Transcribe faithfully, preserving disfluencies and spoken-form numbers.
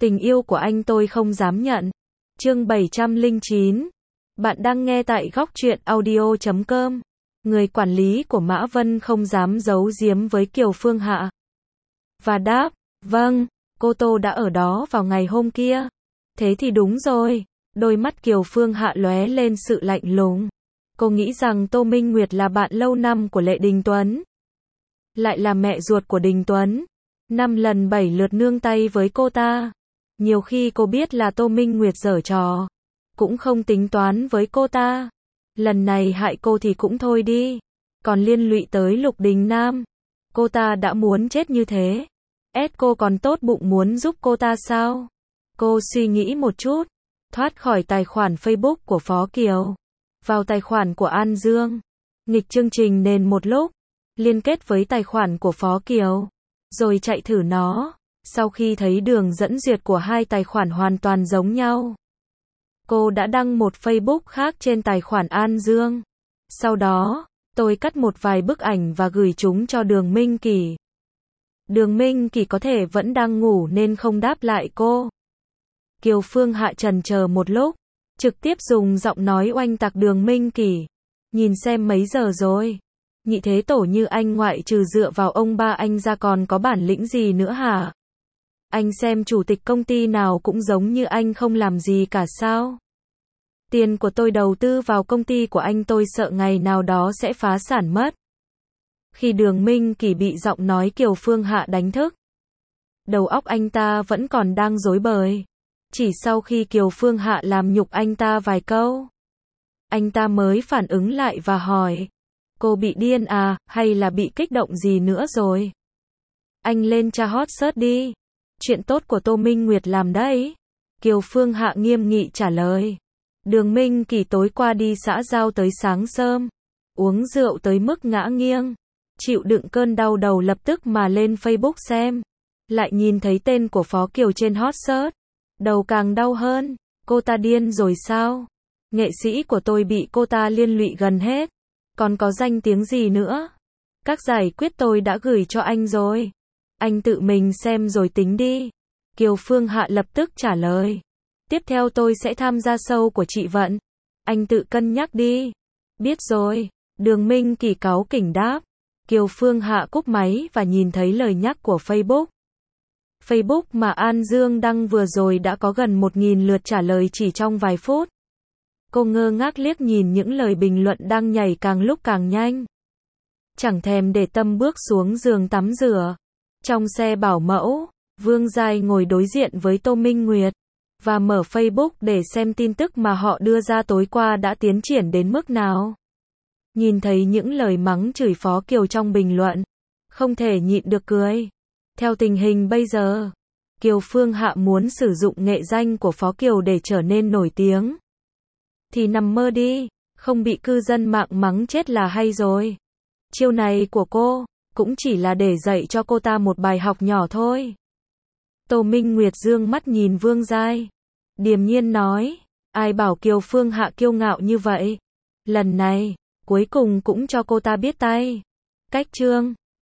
Tình yêu của anh tôi không dám nhận. Chương bảy trăm lẻ chín. Bạn đang nghe tại góc truyện audio chấm com. Người quản lý của Mã Vân không dám giấu giếm với Kiều Phương Hạ. Và đáp, vâng, cô Tô đã ở đó vào ngày hôm kia. Thế thì đúng rồi. Đôi mắt Kiều Phương Hạ lóe lên sự lạnh lùng. Cô nghĩ rằng Tô Minh Nguyệt là bạn lâu năm của Lệ Đình Tuấn. Lại là mẹ ruột của Đình Tuấn. Năm lần bảy lượt nương tay với cô ta. Nhiều khi cô biết là Tô Minh Nguyệt giở trò. Cũng không tính toán với cô ta. Lần này hại cô thì cũng thôi đi. Còn liên lụy tới Lục Đình Nam. Cô ta đã muốn chết như thế. Ét cô còn tốt bụng muốn giúp cô ta sao? Cô suy nghĩ một chút. Thoát khỏi tài khoản Facebook của Phó Kiều. Vào tài khoản của An Dương. Nghịch chương trình nền một lúc. Liên kết với tài khoản của Phó Kiều. Rồi chạy thử nó. Sau khi thấy đường dẫn duyệt của hai tài khoản hoàn toàn giống nhau. Cô đã đăng một Facebook khác trên tài khoản An Dương. Sau đó, tôi cắt một vài bức ảnh và gửi chúng cho Đường Minh Kỳ. Đường Minh Kỳ có thể vẫn đang ngủ nên không đáp lại cô. Kiều Phương Hạ chần chờ một lúc, trực tiếp dùng giọng nói oanh tạc Đường Minh Kỳ. Nhìn xem mấy giờ rồi. Nhị thế tổ như anh ngoại trừ dựa vào ông ba anh ra còn có bản lĩnh gì nữa hả? Anh xem chủ tịch công ty nào cũng giống như anh không làm gì cả sao? Tiền của tôi đầu tư vào công ty của anh tôi sợ ngày nào đó sẽ phá sản mất. Khi Đường Minh Kỳ bị giọng nói Kiều Phương Hạ đánh thức. Đầu óc anh ta vẫn còn đang rối bời. Chỉ sau khi Kiều Phương Hạ làm nhục anh ta vài câu. Anh ta mới phản ứng lại và hỏi. Cô bị điên à, hay là bị kích động gì nữa rồi? Anh lên tra hot search đi. Chuyện tốt của Tô Minh Nguyệt làm đấy. Kiều Phương Hạ nghiêm nghị trả lời. Đường Minh Kỳ tối qua đi xã giao tới sáng sớm. Uống rượu tới mức ngã nghiêng. Chịu đựng cơn đau đầu lập tức mà lên Facebook xem. Lại nhìn thấy tên của Phó Kiều trên hot search. Đầu càng đau hơn. Cô ta điên rồi sao? Nghệ sĩ của tôi bị cô ta liên lụy gần hết. Còn có danh tiếng gì nữa? Các giải quyết tôi đã gửi cho anh rồi. Anh tự mình xem rồi tính đi. Kiều Phương Hạ lập tức trả lời. Tiếp theo tôi sẽ tham gia show của chị Vận. Anh tự cân nhắc đi. Biết rồi. Đường Minh Kỳ cáu kỉnh đáp. Kiều Phương Hạ cúp máy và nhìn thấy lời nhắc của Facebook. Facebook mà An Dương đăng vừa rồi đã có gần một nghìn lượt trả lời chỉ trong vài phút. Cô ngơ ngác liếc nhìn những lời bình luận đang nhảy càng lúc càng nhanh. Chẳng thèm để tâm bước xuống giường tắm rửa. Trong xe bảo mẫu, Vương Giai ngồi đối diện với Tô Minh Nguyệt. Và mở Facebook để xem tin tức mà họ đưa ra tối qua đã tiến triển đến mức nào. Nhìn thấy những lời mắng chửi Phó Kiều trong bình luận. Không thể nhịn được cười. Theo tình hình bây giờ, Kiều Phương Hạ muốn sử dụng nghệ danh của Phó Kiều để trở nên nổi tiếng. Thì nằm mơ đi, không bị cư dân mạng mắng chết là hay rồi. Chiêu này của cô, cũng chỉ là để dạy cho cô ta một bài học nhỏ thôi. Tô Minh Nguyệt dương mắt nhìn Vương Giai. Điềm nhiên nói, ai bảo Kiều Phương Hạ kiêu ngạo như vậy. Lần này, cuối cùng cũng cho cô ta biết tay. Cách chương.